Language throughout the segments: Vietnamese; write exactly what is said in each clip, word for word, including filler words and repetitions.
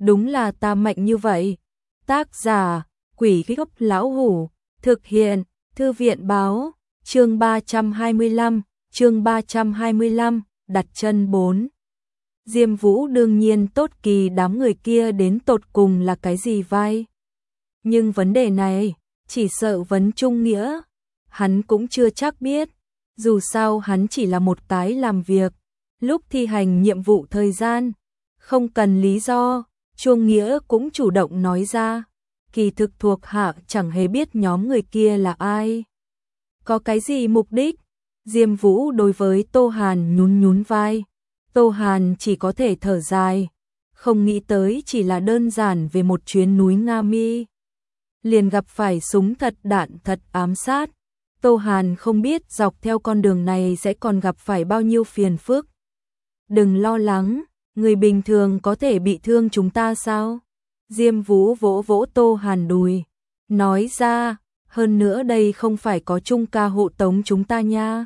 đúng là ta mạnh như vậy. Tác giả, Quỷ Gốc Lão Hủ, thực hiện, Thư viện Báo, chương ba trăm hai mươi lăm, chương ba trăm hai mươi lăm, đặt chân bốn. Diêm Vũ đương nhiên tốt kỳ đám người kia đến tột cùng là cái gì vai. Nhưng vấn đề này, chỉ sợ vấn trung nghĩa, hắn cũng chưa chắc biết, dù sao hắn chỉ là một cái làm việc, lúc thi hành nhiệm vụ thời gian, không cần lý do, Trung Nghĩa cũng chủ động nói ra, kỳ thực thuộc hạ chẳng hề biết nhóm người kia là ai. Có cái gì mục đích? Diêm Vũ đối với Tô Hàn nhún nhún vai, Tô Hàn chỉ có thể thở dài, không nghĩ tới chỉ là đơn giản về một chuyến núi Nga Mi. Liền gặp phải súng thật đạn thật ám sát, Tô Hàn không biết dọc theo con đường này sẽ còn gặp phải bao nhiêu phiền phức. Đừng lo lắng, người bình thường có thể bị thương chúng ta sao? Diêm Vũ vỗ vỗ Tô Hàn đùi, nói ra, hơn nữa đây không phải có Trung ca hộ tống chúng ta nha.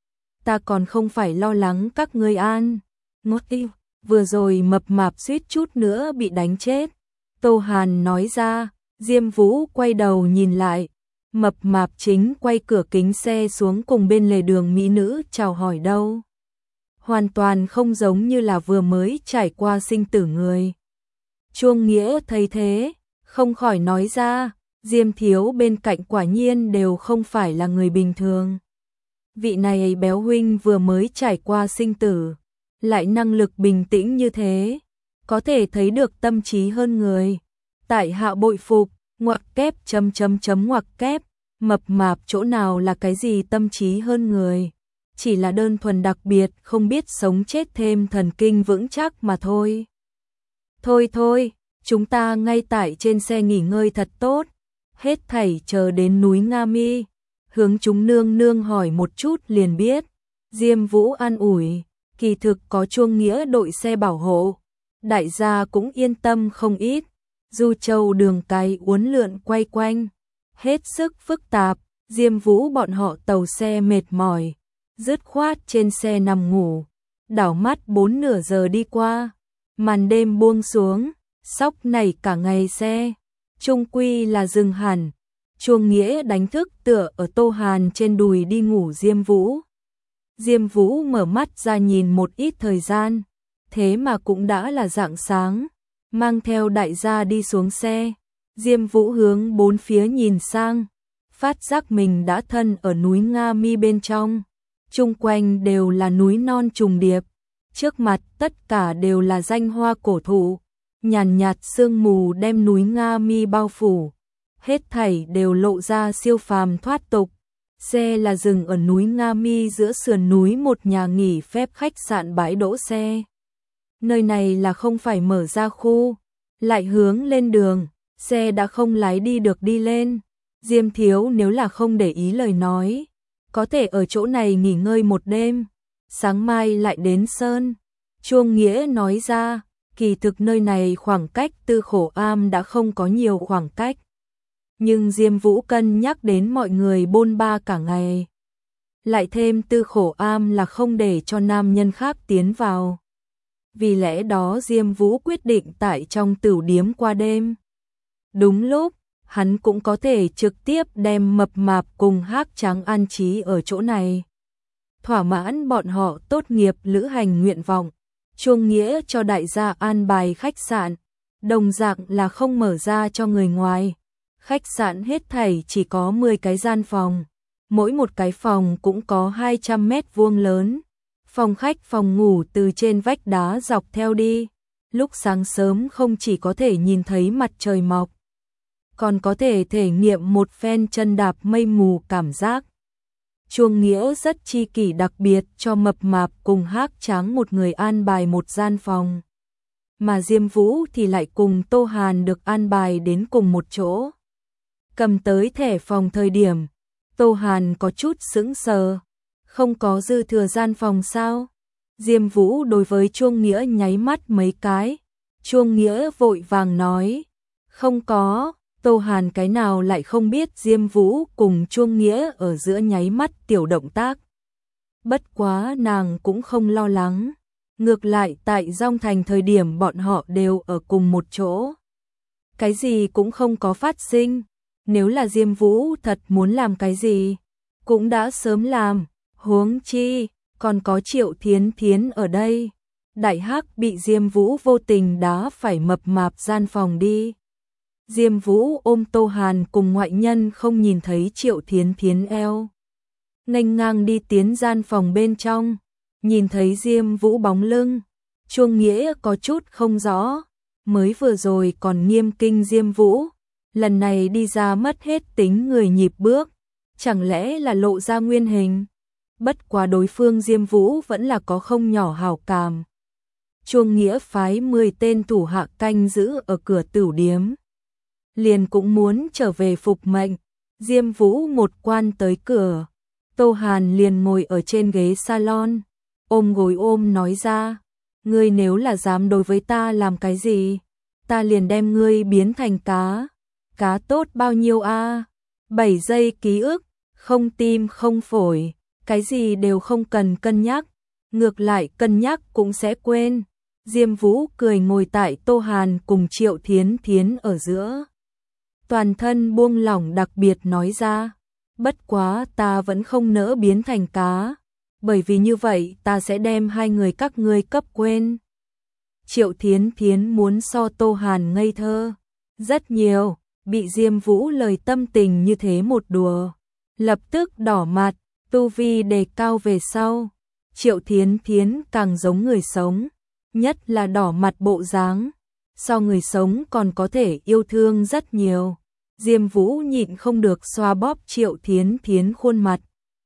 Ta còn không phải lo lắng các ngươi an. Ngốt yêu, vừa rồi mập mạp suýt chút nữa bị đánh chết. Tô Hàn nói ra, Diêm Vũ quay đầu nhìn lại, mập mạp chính quay cửa kính xe xuống cùng bên lề đường mỹ nữ chào hỏi đâu. Hoàn toàn không giống như là vừa mới trải qua sinh tử người. Chuông Nghĩa thấy thế, không khỏi nói ra, Diêm thiếu bên cạnh quả nhiên đều không phải là người bình thường. Vị này béo huynh vừa mới trải qua sinh tử, lại năng lực bình tĩnh như thế, có thể thấy được tâm trí hơn người. Tại hạ bội phục, ngoặc kép chấm chấm chấm ngoặc kép, mập mạp chỗ nào là cái gì tâm trí hơn người, chỉ là đơn thuần đặc biệt không biết sống chết thêm thần kinh vững chắc mà thôi. Thôi thôi, chúng ta ngay tại trên xe nghỉ ngơi thật tốt, hết thảy chờ đến núi Nga Mi, hướng chúng nương nương hỏi một chút liền biết. Diêm Vũ an ủi, kỳ thực có Chuông Nghĩa đội xe bảo hộ, đại gia cũng yên tâm không ít. Du Châu đường cái uốn lượn quay quanh, hết sức phức tạp, Diêm Vũ bọn họ tàu xe mệt mỏi, dứt khoát trên xe nằm ngủ, đảo mắt bốn nửa giờ đi qua, màn đêm buông xuống, sóc nảy cả ngày xe, trung quy là dừng hẳn. Chuông Nghĩa đánh thức tựa ở Tô Hàn trên đùi đi ngủ Diêm Vũ. Diêm Vũ mở mắt ra nhìn một ít thời gian, thế mà cũng đã là rạng sáng, mang theo đại gia đi xuống xe. Diêm Vũ hướng bốn phía nhìn sang, phát giác mình đã thân ở núi Nga Mi bên trong, chung quanh đều là núi non trùng điệp, trước mặt tất cả đều là danh hoa cổ thụ, nhàn nhạt sương mù đem núi Nga Mi bao phủ, hết thảy đều lộ ra siêu phàm thoát tục. Xe là dừng ở núi Nga Mi giữa sườn núi một nhà nghỉ phép khách sạn bãi đỗ xe. Nơi này là không phải mở ra khu, lại hướng lên đường, xe đã không lái đi được đi lên. Diêm thiếu nếu là không để ý lời nói, có thể ở chỗ này nghỉ ngơi một đêm, sáng mai lại đến Sơn. Chuông Nghĩa nói ra, kỳ thực nơi này khoảng cách Tư Khổ Am đã không có nhiều khoảng cách. Nhưng Diêm Vũ cân nhắc đến mọi người bôn ba cả ngày. Lại thêm Tư Khổ Am là không để cho nam nhân khác tiến vào. Vì lẽ đó Diêm Vũ quyết định tại trong tửu điếm qua đêm. Đúng lúc, hắn cũng có thể trực tiếp đem mập mạp cùng Hắc Trắng an trí ở chỗ này. Thỏa mãn bọn họ tốt nghiệp lữ hành nguyện vọng, Chuông Nghĩa cho đại gia an bài khách sạn, đồng dạng là không mở ra cho người ngoài. Khách sạn hết thảy chỉ có mười cái gian phòng, mỗi một cái phòng cũng có hai trăm mét vuông lớn. Phòng khách phòng ngủ từ trên vách đá dọc theo đi, lúc sáng sớm không chỉ có thể nhìn thấy mặt trời mọc, còn có thể thể nghiệm một phen chân đạp mây mù cảm giác. Chuông Nghĩa rất chi kỷ đặc biệt cho mập mạp cùng Hắc Trắng một người an bài một gian phòng, mà Diêm Vũ thì lại cùng Tô Hàn được an bài đến cùng một chỗ. Cầm tới thẻ phòng thời điểm, Tô Hàn có chút sững sờ, không có dư thừa gian phòng sao? Diêm Vũ đối với Chuông Nghĩa nháy mắt mấy cái, Chuông Nghĩa vội vàng nói, không có. Tô Hàn cái nào lại không biết Diêm Vũ cùng Chuông Nghĩa ở giữa nháy mắt tiểu động tác. Bất quá nàng cũng không lo lắng, Ngược lại tại Dong Thành thời điểm bọn họ đều ở cùng một chỗ. Cái gì cũng không có phát sinh. Nếu là Diêm Vũ thật muốn làm cái gì, cũng đã sớm làm, huống chi, còn có Triệu Thiến Thiến ở đây. Đại Hắc bị Diêm Vũ vô tình đá phải mập mạp gian phòng đi. Diêm Vũ ôm Tô Hàn cùng ngoại nhân không nhìn thấy Triệu Thiến Thiến eo. Nghênh ngang đi tiến gian phòng bên trong, nhìn thấy Diêm Vũ bóng lưng, Chuông Nghĩa có chút không rõ, mới vừa rồi còn nghiêm kinh Diêm Vũ, lần này đi ra mất hết tính người nhịp bước, chẳng lẽ là lộ ra nguyên hình. Bất quá đối phương Diêm Vũ vẫn là có không nhỏ hảo cảm. Chuông Nghĩa phái mười tên thủ hạ canh giữ ở cửa tửu điếm, liền cũng muốn trở về phục mệnh. Diêm Vũ một quan tới cửa, Tô Hàn liền ngồi ở trên ghế salon, ôm gối ôm nói ra, ngươi nếu là dám đối với ta làm cái gì, ta liền đem ngươi biến thành cá. Cá tốt bao nhiêu a? bảy giây ký ức, không tim không phổi, cái gì đều không cần cân nhắc, ngược lại cân nhắc cũng sẽ quên. Diêm Vũ cười ngồi tại Tô Hàn cùng Triệu Thiến Thiến ở giữa, toàn thân buông lỏng đặc biệt nói ra, bất quá ta vẫn không nỡ biến thành cá, bởi vì như vậy ta sẽ đem hai người các ngươi cấp quên. Triệu Thiến Thiến muốn so Tô Hàn ngây thơ rất nhiều, bị Diêm Vũ lời tâm tình như thế một đùa, lập tức đỏ mặt, tu vi đề cao về sau. Triệu Thiến Thiến càng giống người sống, nhất là đỏ mặt bộ dáng, so người sống còn có thể yêu thương rất nhiều. Diêm Vũ nhịn không được xoa bóp Triệu Thiến Thiến khuôn mặt,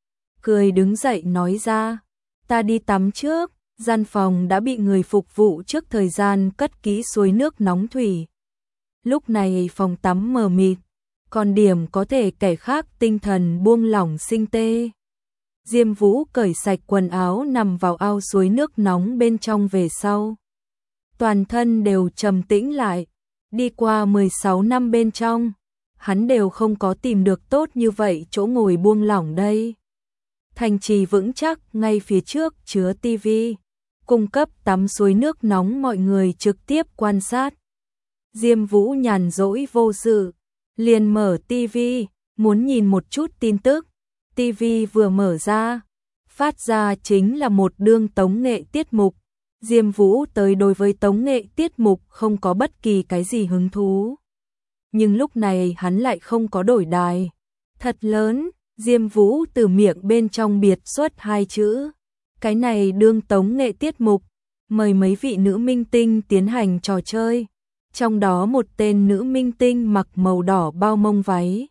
cười đứng dậy nói ra, ta đi tắm trước. Gian phòng đã bị người phục vụ trước thời gian cất kỹ suối nước nóng thủy. Lúc này phòng tắm mờ mịt, còn điểm có thể kẻ khác tinh thần buông lỏng sinh tê. Diêm Vũ cởi sạch quần áo nằm vào ao suối nước nóng bên trong về sau. Toàn thân đều trầm tĩnh lại, đi qua mười sáu năm bên trong, hắn đều không có tìm được tốt như vậy chỗ ngồi buông lỏng đây. Thành trì vững chắc ngay phía trước chứa tivi, cung cấp tắm suối nước nóng mọi người trực tiếp quan sát. Diêm Vũ nhàn rỗi vô sự, liền mở tivi, muốn nhìn một chút tin tức. Tivi vừa mở ra, phát ra chính là một đương tống nghệ tiết mục. Diêm Vũ tới đối với tống nghệ tiết mục không có bất kỳ cái gì hứng thú. Nhưng lúc này hắn lại không có đổi đài. Thật lớn, Diêm Vũ từ miệng bên trong biệt xuất hai chữ. Cái này đương tống nghệ tiết mục, mời mấy vị nữ minh tinh tiến hành trò chơi. Trong đó một tên nữ minh tinh mặc màu đỏ bao mông váy,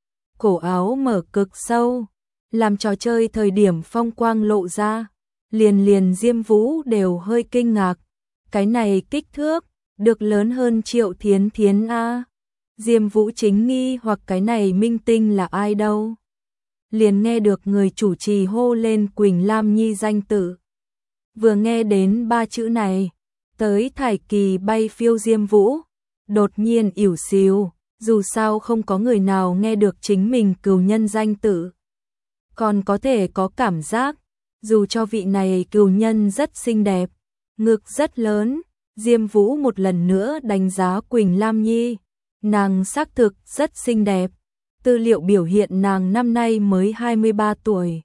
cổ áo mở cực sâu, làm trò chơi thời điểm phong quang lộ ra, liền liền Diêm Vũ đều hơi kinh ngạc. Cái này kích thước, được lớn hơn Triệu Thiến Thiến a. Diêm Vũ chính nghi hoặc cái này minh tinh là ai đâu. Liền nghe được người chủ trì hô lên Quỳnh Lam Nhi danh tự. Vừa nghe đến ba chữ này, tới thải kỳ bay phiêu Diêm Vũ, đột nhiên ỉu xìu, dù sao không có người nào nghe được chính mình cừu nhân danh tự. Còn có thể có cảm giác, dù cho vị này cừu nhân rất xinh đẹp, ngực rất lớn, Diêm Vũ một lần nữa đánh giá Quỳnh Lam Nhi, nàng xác thực rất xinh đẹp. Tư liệu biểu hiện nàng năm nay mới hai mươi ba tuổi,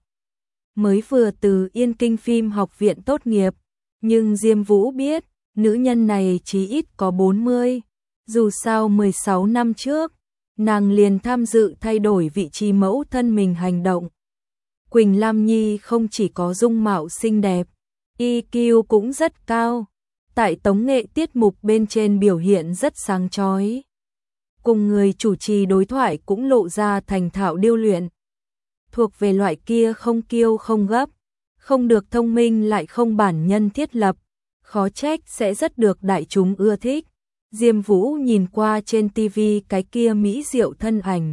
mới vừa từ Yên Kinh phim học viện tốt nghiệp, nhưng Diêm Vũ biết, nữ nhân này chí ít có bốn mươi, dù sao mười sáu năm trước, nàng liền tham dự thay đổi vị trí mẫu thân mình hành động. Quỳnh Lam Nhi không chỉ có dung mạo xinh đẹp, i kiu cũng rất cao, tại tống nghệ tiết mục bên trên biểu hiện rất sáng chói. Cùng người chủ trì đối thoại cũng lộ ra thành thạo điêu luyện. Thuộc về loại kia không kiêu không gấp, không được thông minh lại không bản nhân thiết lập, khó trách sẽ rất được đại chúng ưa thích. Diêm Vũ nhìn qua trên tivi cái kia mỹ diệu thân ảnh,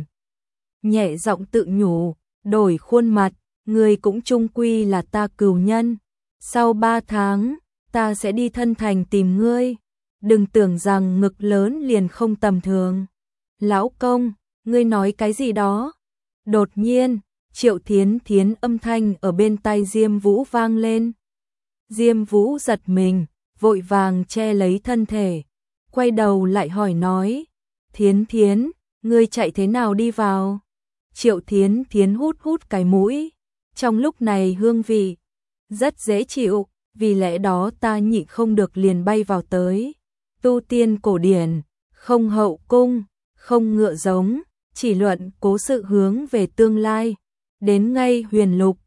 nhẹ giọng tự nhủ, đổi khuôn mặt, người cũng chung quy là ta cừu nhân. Sau ba tháng, ta sẽ đi thân thành tìm ngươi. Đừng tưởng rằng ngực lớn liền không tầm thường. Lão công, ngươi nói cái gì đó? Đột nhiên, Triệu Thiến Thiến âm thanh ở bên tai Diêm Vũ vang lên. Diêm Vũ giật mình, vội vàng che lấy thân thể, quay đầu lại hỏi nói, Thiến Thiến, ngươi chạy thế nào đi vào? Triệu Thiến Thiến hút hút cái mũi, trong lúc này hương vị rất dễ chịu, vì lẽ đó ta nhịn không được liền bay vào tới. Tu tiên cổ điển, không hậu cung, không ngựa giống, chỉ luận cố sự hướng về tương lai, đến ngay huyền lục,